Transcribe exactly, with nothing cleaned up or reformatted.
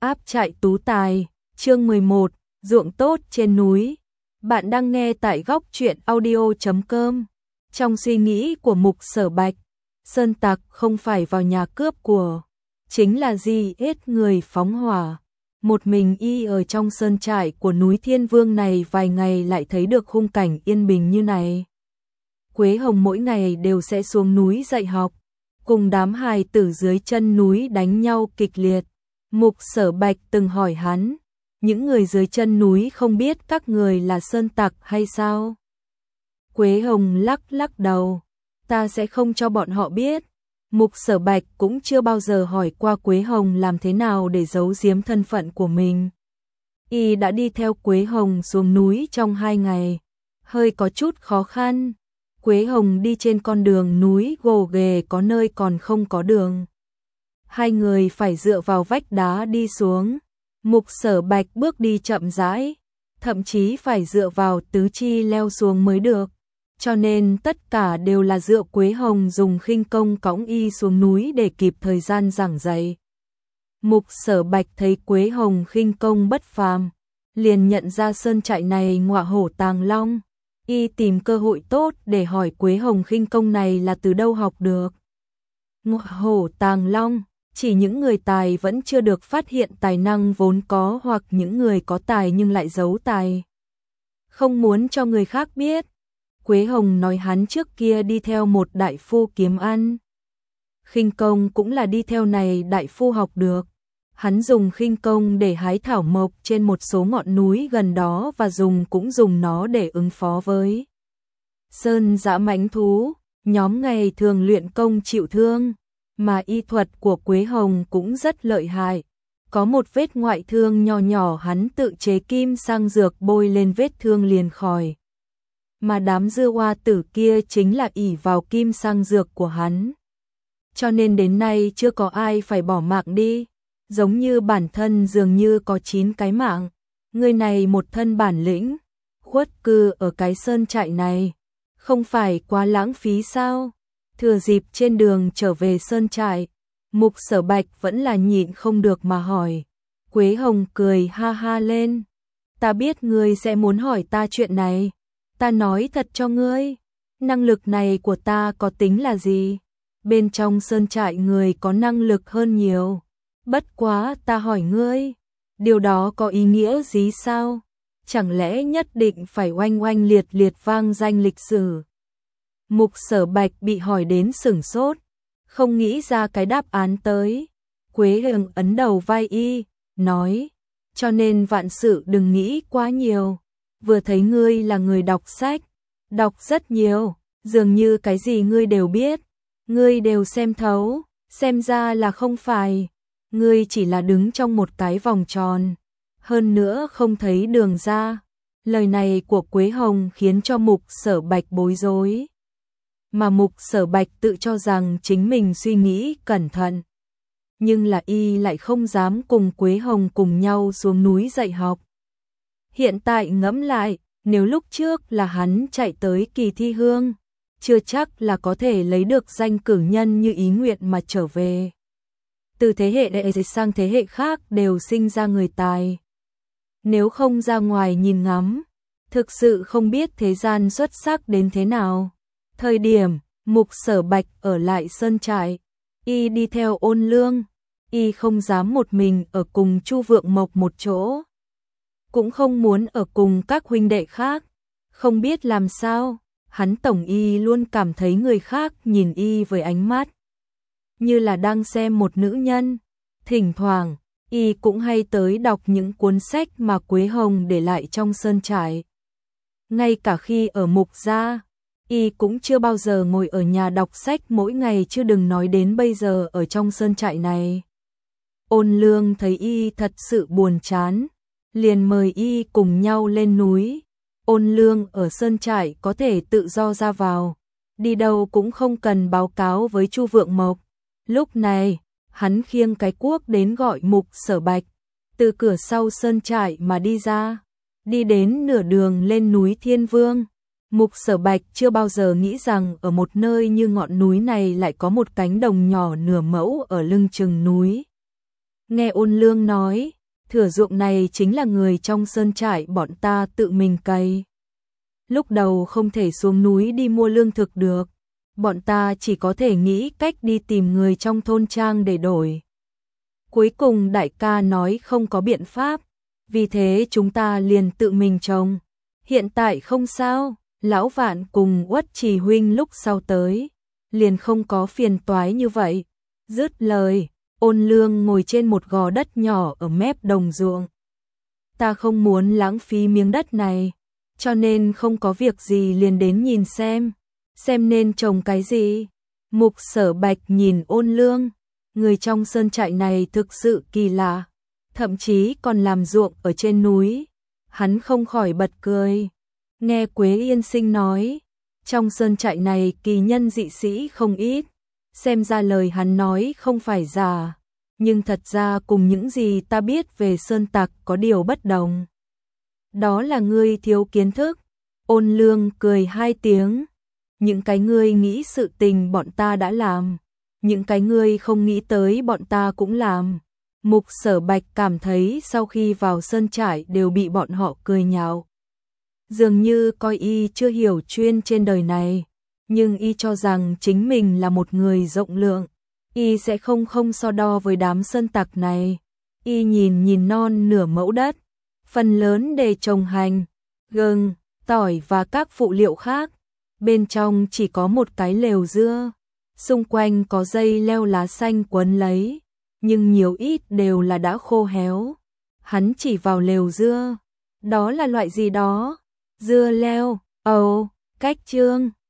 Áp trại tú tài, chương mười một, ruộng tốt trên núi. Bạn đang nghe tại góc truyện audio chấm com. Trong suy nghĩ của Mục Sở Bạch, sơn tặc không phải vào nhà cướp của, chính là gì hết người phóng hỏa. Một mình y ở trong sơn trại của núi Thiên Vương này vài ngày lại thấy được khung cảnh yên bình như này. Quế Hồng mỗi ngày đều sẽ xuống núi dạy học, cùng đám hài tử dưới chân núi đánh nhau kịch liệt. Mục Sở Bạch từng hỏi hắn, những người dưới chân núi không biết các người là sơn tặc hay sao? Quế Hồng lắc lắc đầu, ta sẽ không cho bọn họ biết. Mục Sở Bạch cũng chưa bao giờ hỏi qua Quế Hồng làm thế nào để giấu giếm thân phận của mình. Y đã đi theo Quế Hồng xuống núi trong hai ngày, hơi có chút khó khăn. Quế Hồng đi trên con đường núi gồ ghề, có nơi còn không có đường. Hai người phải dựa vào vách đá đi xuống. Mục Sở Bạch bước đi chậm rãi, thậm chí phải dựa vào tứ chi leo xuống mới được. Cho nên tất cả đều là dựa Quế Hồng dùng khinh công cõng y xuống núi để kịp thời gian giảng dạy. Mục Sở Bạch thấy Quế Hồng khinh công bất phàm, liền nhận ra sơn trại này ngọa hổ tàng long. Y tìm cơ hội tốt để hỏi Quế Hồng khinh công này là từ đâu học được. Ngọa hổ tàng long, chỉ những người tài vẫn chưa được phát hiện tài năng vốn có, hoặc những người có tài nhưng lại giấu tài, không muốn cho người khác biết. Quế Hồng nói hắn trước kia đi theo một đại phu kiếm ăn. Khinh công cũng là đi theo này đại phu học được. Hắn dùng khinh công để hái thảo mộc trên một số ngọn núi gần đó, và dùng cũng dùng nó để ứng phó với sơn dã mãnh thú. Nhóm ngày thường luyện công chịu thương, mà y thuật của Quế Hồng cũng rất lợi hại. Có một vết ngoại thương nhỏ nhỏ, hắn tự chế kim sang dược bôi lên vết thương liền khỏi. Mà đám dưa hoa tử kia chính là ỷ vào kim sang dược của hắn. Cho nên đến nay chưa có ai phải bỏ mạng đi. Giống như bản thân dường như có chín cái mạng. Người này một thân bản lĩnh, khuất cư ở cái sơn trại này, không phải quá lãng phí sao? Thừa dịp trên đường trở về sơn trại, Mục Sở Bạch vẫn là nhịn không được mà hỏi. Quế Hồng cười ha ha lên. Ta biết ngươi sẽ muốn hỏi ta chuyện này. Ta nói thật cho ngươi, năng lực này của ta có tính là gì? Bên trong sơn trại người có năng lực hơn nhiều. Bất quá ta hỏi ngươi, điều đó có ý nghĩa gì sao? Chẳng lẽ nhất định phải oanh oanh liệt liệt vang danh lịch sử? Mục Sở Bạch bị hỏi đến sửng sốt, không nghĩ ra cái đáp án tới. Quế Hồng ấn đầu vai y, nói, cho nên vạn sự đừng nghĩ quá nhiều. Vừa thấy ngươi là người đọc sách, đọc rất nhiều, dường như cái gì ngươi đều biết, ngươi đều xem thấu, xem ra là không phải. Ngươi chỉ là đứng trong một cái vòng tròn, hơn nữa không thấy đường ra. Lời này của Quế Hồng khiến cho Mục Sở Bạch bối rối. Mà Mục Sở Bạch tự cho rằng chính mình suy nghĩ cẩn thận, nhưng là y lại không dám cùng Quế Hồng cùng nhau xuống núi dạy học. Hiện tại ngẫm lại, nếu lúc trước là hắn chạy tới Kỳ Thi Hương, chưa chắc là có thể lấy được danh cử nhân như ý nguyện mà trở về. Từ thế hệ đệ sang thế hệ khác đều sinh ra người tài. Nếu không ra ngoài nhìn ngắm, thực sự không biết thế gian xuất sắc đến thế nào. Thời điểm Mục Sở Bạch ở lại sơn trại, y đi theo Ôn Lương, y không dám một mình ở cùng Chu Vượng Mộc một chỗ, cũng không muốn ở cùng các huynh đệ khác. Không biết làm sao, hắn tổng y luôn cảm thấy người khác nhìn y với ánh mắt như là đang xem một nữ nhân. Thỉnh thoảng, y cũng hay tới đọc những cuốn sách mà Quế Hồng để lại trong sơn trại. Ngay cả khi ở Mục gia, y cũng chưa bao giờ ngồi ở nhà đọc sách mỗi ngày, chứ đừng nói đến bây giờ ở trong sơn trại này. Ôn Lương thấy y thật sự buồn chán, liền mời y cùng nhau lên núi. Ôn Lương ở sơn trại có thể tự do ra vào, đi đâu cũng không cần báo cáo với Chu Vượng Mộc. Lúc này, hắn khiêng cái cuốc đến gọi Mục Sở Bạch, từ cửa sau sơn trại mà đi ra. Đi đến nửa đường lên núi Thiên Vương, Mục Sở Bạch chưa bao giờ nghĩ rằng ở một nơi như ngọn núi này lại có một cánh đồng nhỏ nửa mẫu ở lưng chừng núi. Nghe Ôn Lương nói, thửa ruộng này chính là người trong sơn trại bọn ta tự mình cày. Lúc đầu không thể xuống núi đi mua lương thực được, bọn ta chỉ có thể nghĩ cách đi tìm người trong thôn trang để đổi. Cuối cùng đại ca nói không có biện pháp, vì thế chúng ta liền tự mình trồng. Hiện tại không sao, lão Vạn cùng Uất Trì huynh lúc sau tới, liền không có phiền toái như vậy. Dứt lời, Ôn Lương ngồi trên một gò đất nhỏ ở mép đồng ruộng. Ta không muốn lãng phí miếng đất này, cho nên không có việc gì liền đến nhìn xem, xem nên trồng cái gì. Mục Sở Bạch nhìn Ôn Lương, người trong sơn trại này thực sự kỳ lạ, thậm chí còn làm ruộng ở trên núi. Hắn không khỏi bật cười. Nghe Quế Yên Sinh nói, trong sơn trại này kỳ nhân dị sĩ không ít, xem ra lời hắn nói không phải giả, nhưng thật ra cùng những gì ta biết về sơn tặc có điều bất đồng. Đó là ngươi thiếu kiến thức. Ôn Lương cười hai tiếng. Những cái ngươi nghĩ sự tình bọn ta đã làm, những cái ngươi không nghĩ tới bọn ta cũng làm. Mục Sở Bạch cảm thấy sau khi vào sơn trại đều bị bọn họ cười nhạo. Dường như coi y chưa hiểu chuyên trên đời này, nhưng y cho rằng chính mình là một người rộng lượng, y sẽ không không so đo với đám sơn tặc này. Y nhìn nhìn non nửa mẫu đất, phần lớn để trồng hành, gừng, tỏi và các phụ liệu khác. Bên trong chỉ có một cái lều dưa, xung quanh có dây leo lá xanh quấn lấy, nhưng nhiều ít đều là đã khô héo. Hắn chỉ vào lều dưa, đó là loại gì đó? Dưa leo, ồ, cách chương.